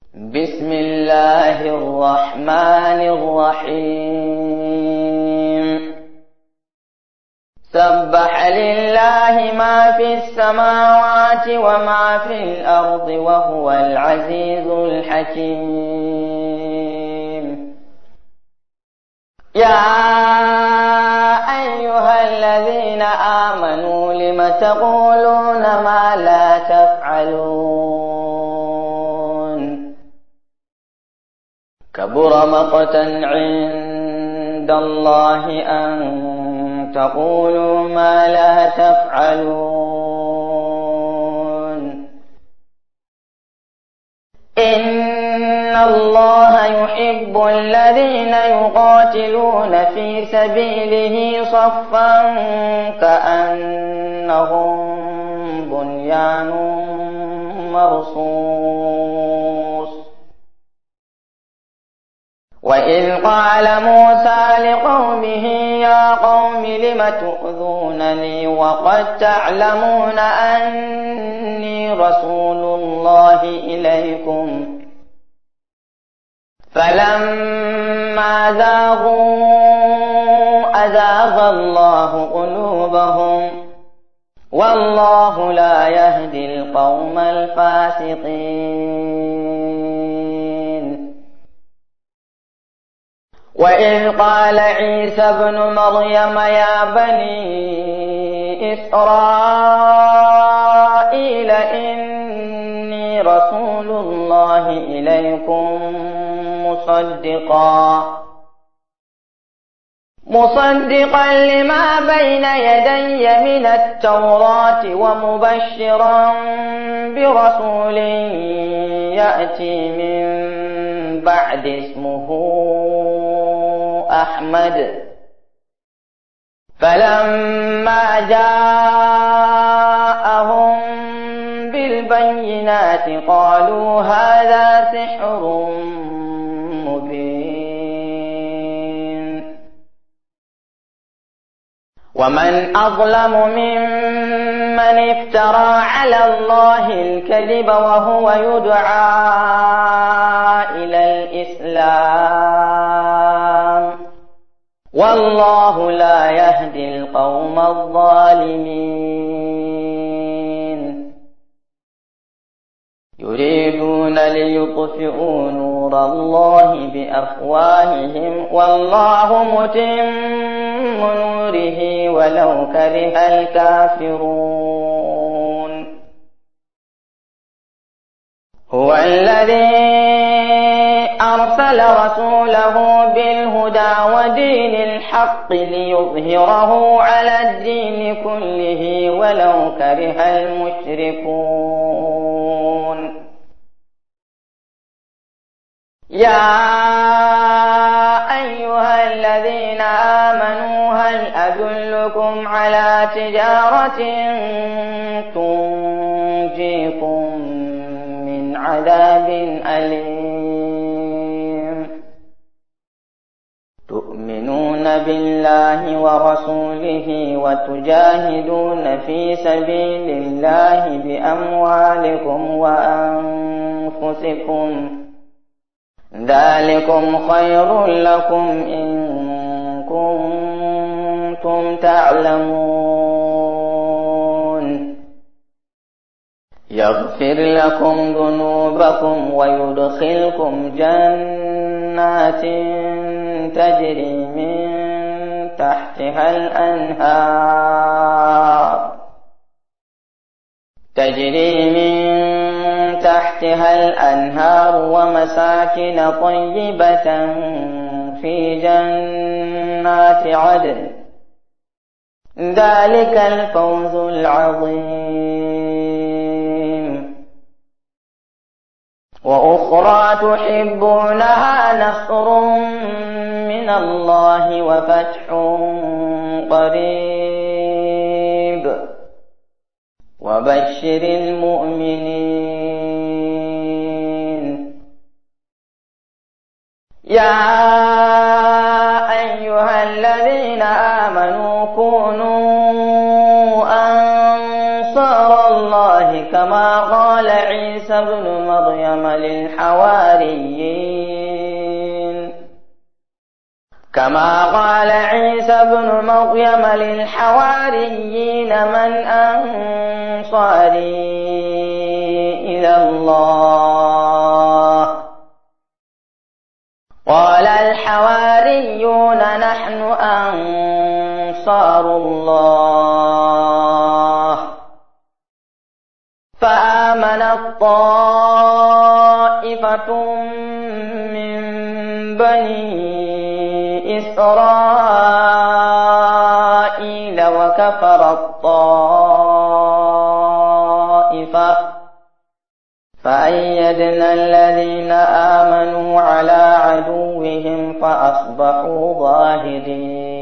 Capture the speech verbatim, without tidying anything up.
بسم الله الرحمن الرحيم سبح لله ما في السماوات وما في الأرض وهو العزيز الحكيم. يا أيها الذين آمنوا لم تقولون ما لا تفعلون كبر مقتا عند الله أن تقولوا ما لا تفعلون إن الله يحب الذين يقاتلون في سبيله صفا كأنهم بنيان مرصوص. وإذ قال موسى لقومه يا قوم لم تؤذونني وقد تعلمون أني رسول الله إليكم فلما زاغوا أزاغ الله قلوبهم والله لا يهدي القوم الفاسقين. وإذ قال عيسى ابن مريم يا بني إسرائيل إني رسول الله إليكم مصدقا مصدقا لما بين يدي من التوراة ومبشرا برسول يأتي من بعد اسمه أحمد. فلما جاءهم بالبينات قالوا هذا سحر مبين. ومن أظلم ممن افترى على الله الكذب وهو يدعى إلى الإسلام والله لا يهدي القوم الظالمين. يريدون ليطفئوا نور الله بأفواههم والله متم نوره ولو كره الكافرون. هو الذي أرسل رسوله بالهدى ودين الحق ليظهره على الدين كله ولو كره المشركون. يا أيها الذين آمنوا هل أدلكم على تجارة تنجيكم من عذاب أليم تؤمنون بالله ورسوله وتجاهدون في سبيل الله بأموالكم وأنفسكم ذلكم خير لكم إن كنتم تعلمون. يغفر لكم ذنوبكم ويدخلكم جنات تجري من تحتها الأنهار تجري من تحتها الأنهار ومساكن طيبة في جنات عدن ذلك الفوز العظيم. وأخرى تحبونها نصر من الله وفتح قريب وبشر المؤمنين. يا أيها الذين آمنوا كونوا أنصار الله كما قال عيسى ابن مريم للحواريين كما قال عيسى ابن مريم للحواريين من أنصاري إلى الله قال الحواريون نحن أنصار الله فآمنت طائفة من بني إسرائيل وكفرت طائفة فأيدنا الذين آمنوا على عدوهم فأصبحوا ظاهرين